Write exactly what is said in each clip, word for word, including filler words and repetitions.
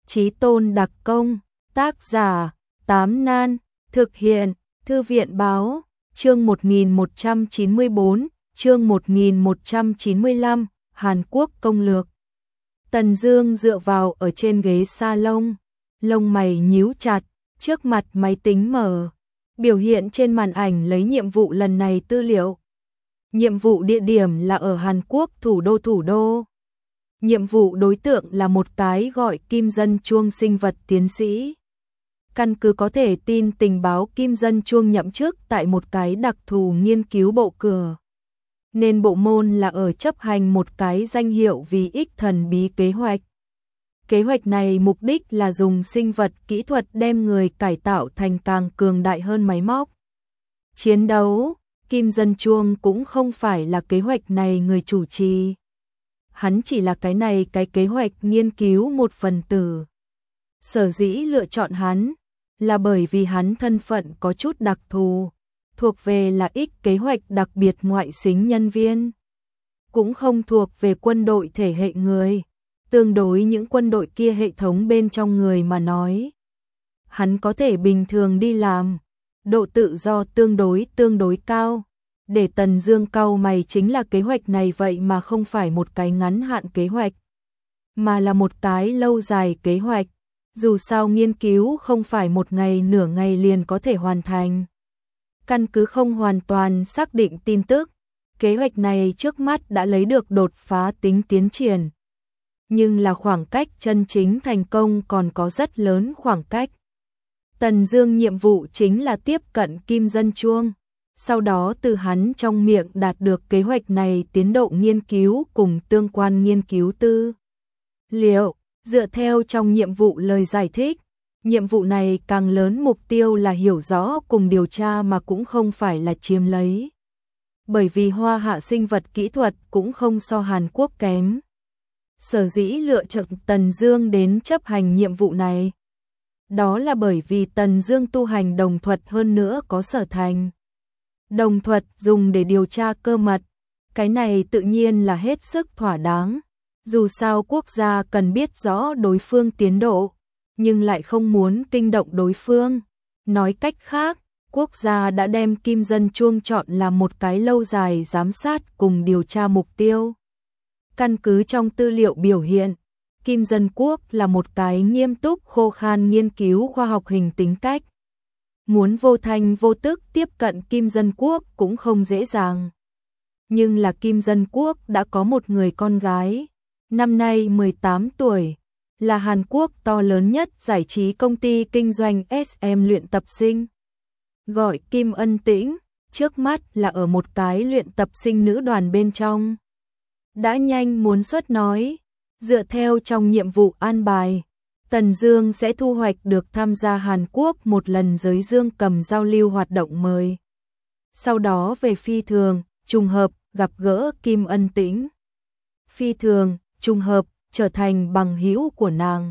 Chí Tôn đặc công, tác giả, Tám Nan, thực hiện, Thư viện báo, chương một nghìn một trăm chín mươi tư, chương một nghìn một trăm chín mươi lăm, Hàn Quốc công lược. Tần Dương dựa vào ở trên ghế salon, lông mày nhíu chặt, trước mặt máy tính mở, biểu hiện trên màn ảnh lấy nhiệm vụ lần này tư liệu. Nhiệm vụ địa điểm là ở Hàn Quốc thủ đô thủ đô. Nhiệm vụ đối tượng là một cái gọi Kim Dân Chuông sinh vật tiến sĩ. Căn cứ có thể tin tình báo Kim Dân Chuông nhậm chức tại một cái đặc thù nghiên cứu bộ cửa. Nên bộ môn là ở chấp hành một cái danh hiệu vì ích thần bí kế hoạch. Kế hoạch này mục đích là dùng sinh vật kỹ thuật đem người cải tạo thành càng cường đại hơn máy móc. Chiến đấu, Kim Dân Chuông cũng không phải là kế hoạch này người chủ trì. Hắn chỉ là cái này cái kế hoạch nghiên cứu một phần tử. Sở dĩ lựa chọn hắn là bởi vì hắn thân phận có chút đặc thù, thuộc về là ích kế hoạch đặc biệt ngoại xính nhân viên. Cũng không thuộc về quân đội thể hệ người, tương đối những quân đội kia hệ thống bên trong người mà nói. Hắn có thể bình thường đi làm, độ tự do tương đối tương đối cao. Để Tần Dương cau mày chính là kế hoạch này vậy mà không phải một cái ngắn hạn kế hoạch, mà là một cái lâu dài kế hoạch. Dù sao nghiên cứu không phải một ngày nửa ngày liền có thể hoàn thành. Căn cứ không hoàn toàn xác định tin tức, kế hoạch này trước mắt đã lấy được đột phá tính tiến triển. Nhưng là khoảng cách chân chính thành công còn có rất lớn khoảng cách. Tần Dương nhiệm vụ chính là tiếp cận Kim Dân Chuông, sau đó từ hắn trong miệng đạt được kế hoạch này tiến độ nghiên cứu cùng tương quan nghiên cứu tư liệu. Dựa theo trong nhiệm vụ lời giải thích, nhiệm vụ này càng lớn mục tiêu là hiểu rõ cùng điều tra mà cũng không phải là chiếm lấy. Bởi vì Hoa Hạ sinh vật kỹ thuật cũng không so Hàn Quốc kém. Sở dĩ lựa chọn Tần Dương đến chấp hành nhiệm vụ này, đó là bởi vì Tần Dương tu hành đồng thuật hơn nữa có sở thành. Đồng thuật dùng để điều tra cơ mật, cái này tự nhiên là hết sức thỏa đáng. Dù sao quốc gia cần biết rõ đối phương tiến độ, nhưng lại không muốn kinh động đối phương. Nói cách khác, quốc gia đã đem Kim Dân Chuông chọn làm một cái lâu dài giám sát cùng điều tra mục tiêu. Căn cứ trong tư liệu biểu hiện, Kim Dân Quốc là một cái nghiêm túc khô khan nghiên cứu khoa học hình tính cách. Muốn vô thanh vô tức tiếp cận Kim Dân Quốc cũng không dễ dàng. Nhưng là Kim Dân Quốc đã có một người con gái, năm nay mười tám tuổi, là Hàn Quốc to lớn nhất giải trí công ty kinh doanh ét em luyện tập sinh. Gọi Kim Ân Tĩnh, trước mắt là ở một cái luyện tập sinh nữ đoàn bên trong. Đã nhanh muốn xuất nói, dựa theo trong nhiệm vụ an bài, Tần Dương sẽ thu hoạch được tham gia Hàn Quốc một lần giới dương cầm giao lưu hoạt động mời. Sau đó về phi thường, trùng hợp, gặp gỡ Kim Ân Tĩnh. Phi thường, trùng hợp, trở thành bằng hữu của nàng.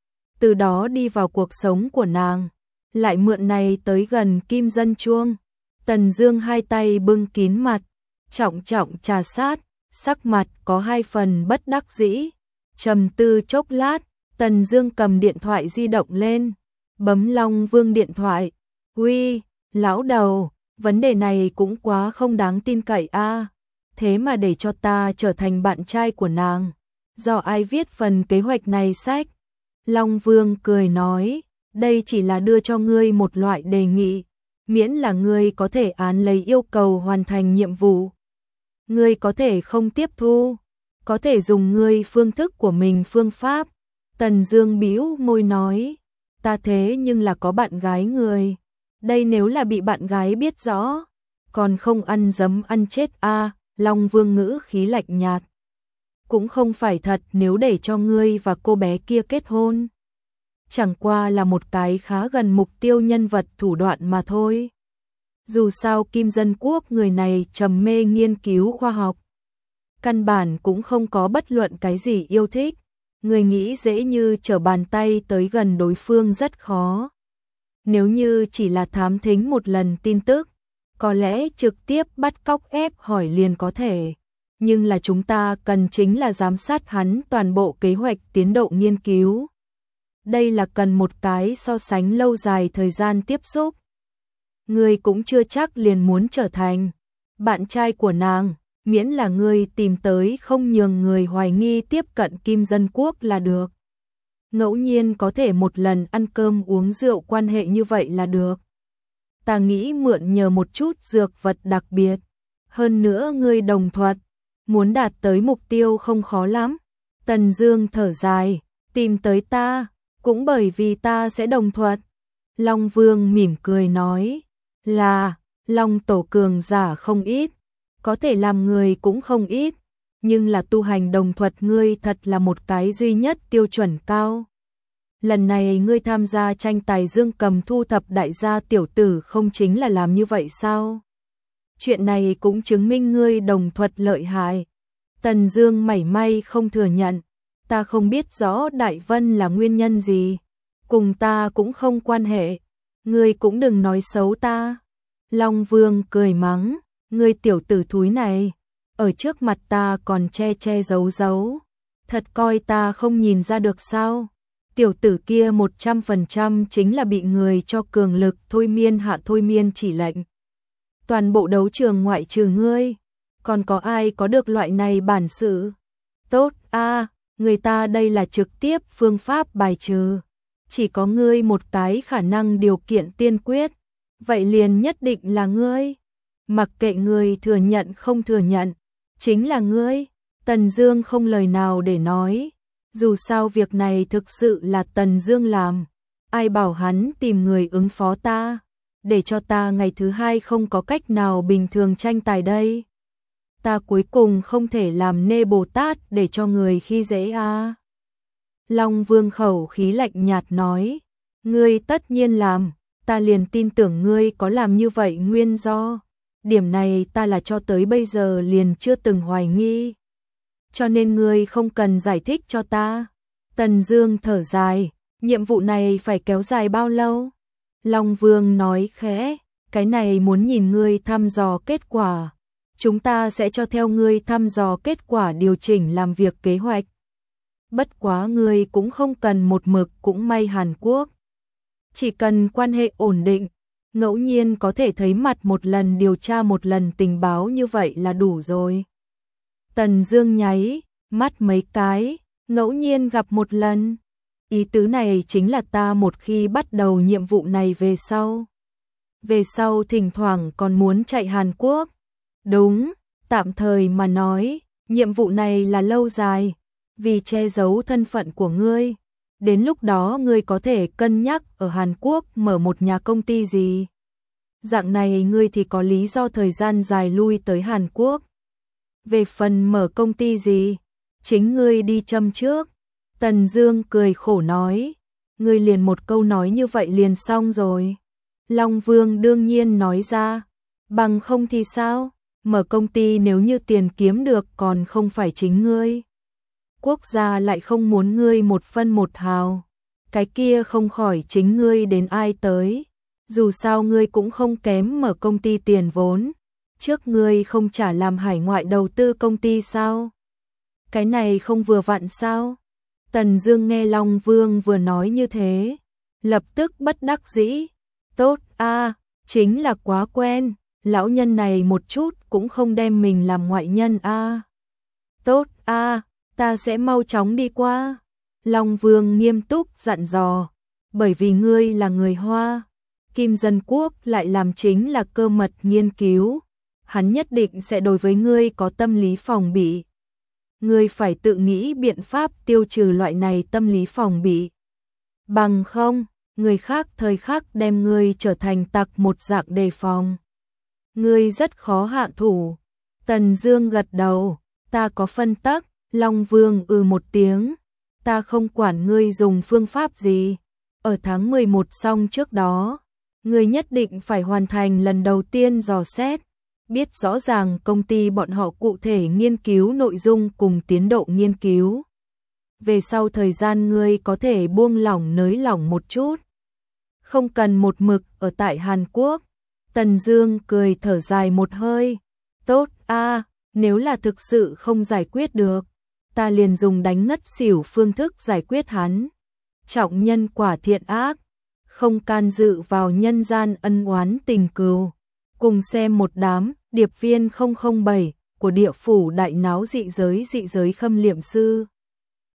Từ đó đi vào cuộc sống của nàng, lại mượn này tới gần Kim Dân Chuông. Tần Dương hai tay bưng kín mặt, trọng trọng trà sát, sắc mặt có hai phần bất đắc dĩ. Trầm tư chốc lát, Tần Dương cầm điện thoại di động lên, bấm Long Vương điện thoại. "Uy, lão đầu, vấn đề này cũng quá không đáng tin cậy a. Thế mà để cho ta trở thành bạn trai của nàng. Do ai viết phần kế hoạch này sách?" Long Vương cười nói, "Đây chỉ là đưa cho ngươi một loại đề nghị, miễn là ngươi có thể án lấy yêu cầu hoàn thành nhiệm vụ. Ngươi có thể không tiếp thu, có thể dùng ngươi phương thức của mình phương pháp." Tần Dương bĩu môi nói, "Ta thế nhưng là có bạn gái người, đây nếu là bị bạn gái biết rõ, còn không ăn dấm ăn chết a." À, Long Vương ngữ khí lạnh nhạt, "Cũng không phải thật nếu để cho ngươi và cô bé kia kết hôn. Chẳng qua là một cái khá gần mục tiêu nhân vật thủ đoạn mà thôi. Dù sao Kim Dân Quốc người này trầm mê nghiên cứu khoa học, căn bản cũng không có bất luận cái gì yêu thích. Người nghĩ dễ như trở bàn tay tới gần đối phương rất khó. Nếu như chỉ là thám thính một lần tin tức, có lẽ trực tiếp bắt cóc ép hỏi liền có thể. Nhưng là chúng ta cần chính là giám sát hắn toàn bộ kế hoạch tiến độ nghiên cứu. đây là cần một cái so sánh lâu dài thời gian tiếp xúc. Ngươi cũng chưa chắc liền muốn trở thành bạn trai của nàng, miễn là ngươi tìm tới không nhường người hoài nghi tiếp cận Kim Dân Quốc là được. Ngẫu nhiên có thể một lần ăn cơm uống rượu quan hệ như vậy là được. Ta nghĩ mượn nhờ một chút dược vật đặc biệt, hơn nữa ngươi đồng thuận, muốn đạt tới mục tiêu không khó lắm. Tần Dương thở dài, tìm tới ta, cũng bởi vì ta sẽ đồng thuận. Long Vương mỉm cười nói, là, Long tổ cường giả không ít, có thể làm người cũng không ít, nhưng là tu hành đồng thuận ngươi thật là một cái duy nhất tiêu chuẩn cao. Lần này ngươi tham gia tranh tài dương cầm thu thập đại gia tiểu tử không chính là làm như vậy sao? Chuyện này cũng chứng minh ngươi đồng thuận lợi hại. Tần Dương mảy may không thừa nhận, ta không biết rõ Đại Vân là nguyên nhân gì, cùng ta cũng không quan hệ, ngươi cũng đừng nói xấu ta. Long Vương cười mắng, ngươi tiểu tử thúi này, ở trước mặt ta còn che che giấu giấu, thật coi ta không nhìn ra được sao? Tiểu tử kia một trăm phần trăm chính là bị người cho cường lực thôi miên hạ thôi miên chỉ lệnh. Toàn bộ đấu trường ngoại trừ ngươi, còn có ai có được loại này bản sự? Tốt a, người ta đây là trực tiếp phương pháp bài trừ. Chỉ có ngươi một cái khả năng điều kiện tiên quyết, vậy liền nhất định là ngươi. Mặc kệ ngươi thừa nhận không thừa nhận, chính là ngươi. Tần Dương không lời nào để nói. Dù sao việc này thực sự là Tần Dương làm, ai bảo hắn tìm người ứng phó ta, để cho ta ngày thứ hai không có cách nào bình thường tranh tài đây. Ta cuối cùng không thể làm nê Bồ Tát để cho người khi dễ a. À. Long Vương khẩu khí lạnh nhạt nói, ngươi tất nhiên làm, ta liền tin tưởng ngươi có làm như vậy nguyên do. Điểm này ta là cho tới bây giờ liền chưa từng hoài nghi. Cho nên ngươi không cần giải thích cho ta. Tần Dương thở dài, nhiệm vụ này phải kéo dài bao lâu? Long Vương nói khẽ, cái này muốn nhìn ngươi thăm dò kết quả. Chúng ta sẽ cho theo ngươi thăm dò kết quả điều chỉnh làm việc kế hoạch. Bất quá ngươi cũng không cần một mực cũng may Hàn Quốc. Chỉ cần quan hệ ổn định, ngẫu nhiên có thể thấy mặt một lần điều tra một lần tình báo như vậy là đủ rồi. Tần Dương nháy mắt mấy cái, ngẫu nhiên gặp một lần. Ý tứ này chính là ta một khi bắt đầu nhiệm vụ này về sau. Về sau thỉnh thoảng còn muốn chạy Hàn Quốc. Đúng, tạm thời mà nói, nhiệm vụ này là lâu dài, vì che giấu thân phận của ngươi. Đến lúc đó ngươi có thể cân nhắc ở Hàn Quốc mở một nhà công ty gì. Dạng này ngươi thì có lý do thời gian dài lui tới Hàn Quốc. Về phần mở công ty gì, chính ngươi đi châm trước. Tần Dương cười khổ nói, ngươi liền một câu nói như vậy liền xong rồi. Long Vương đương nhiên nói ra, bằng không thì sao, mở công ty nếu như tiền kiếm được còn không phải chính ngươi. Quốc gia lại không muốn ngươi một phân một hào, cái kia không khỏi chính ngươi đến ai tới. Dù sao ngươi cũng không kém mở công ty tiền vốn. Trước ngươi không trả làm hải ngoại đầu tư công ty sao? Cái này không vừa vặn sao? Tần Dương nghe Long Vương vừa nói như thế, lập tức bất đắc dĩ. Tốt a, à, chính là quá quen, lão nhân này một chút cũng không đem mình làm ngoại nhân a. À. Tốt a, à, ta sẽ mau chóng đi qua. Long Vương nghiêm túc dặn dò, bởi vì ngươi là người Hoa, Kim Dân Quốc lại làm chính là cơ mật nghiên cứu. Hắn nhất định sẽ đối với ngươi có tâm lý phòng bị. Ngươi phải tự nghĩ biện pháp tiêu trừ loại này tâm lý phòng bị. Bằng không, người khác thời khắc đem ngươi trở thành tặc một dạng đề phòng. Ngươi rất khó hạ thủ. Tần Dương gật đầu, ta có phân tắc. Long Vương ừ một tiếng, ta không quản ngươi dùng phương pháp gì. Ở tháng mười một xong trước đó, ngươi nhất định phải hoàn thành lần đầu tiên dò xét. Biết rõ ràng công ty bọn họ cụ thể nghiên cứu nội dung cùng tiến độ nghiên cứu. Về sau thời gian ngươi có thể buông lỏng nới lỏng một chút. Không cần một mực ở tại Hàn Quốc. Tần Dương cười thở dài một hơi. Tốt a, à, nếu là thực sự không giải quyết được, ta liền dùng đánh ngất xỉu phương thức giải quyết hắn. trọng nhân quả thiện ác, không can dự vào nhân gian ân oán tình cừu. Cùng xem một đám điệp viên không không bảy của địa phủ đại náo dị giới dị giới khâm liệm sư.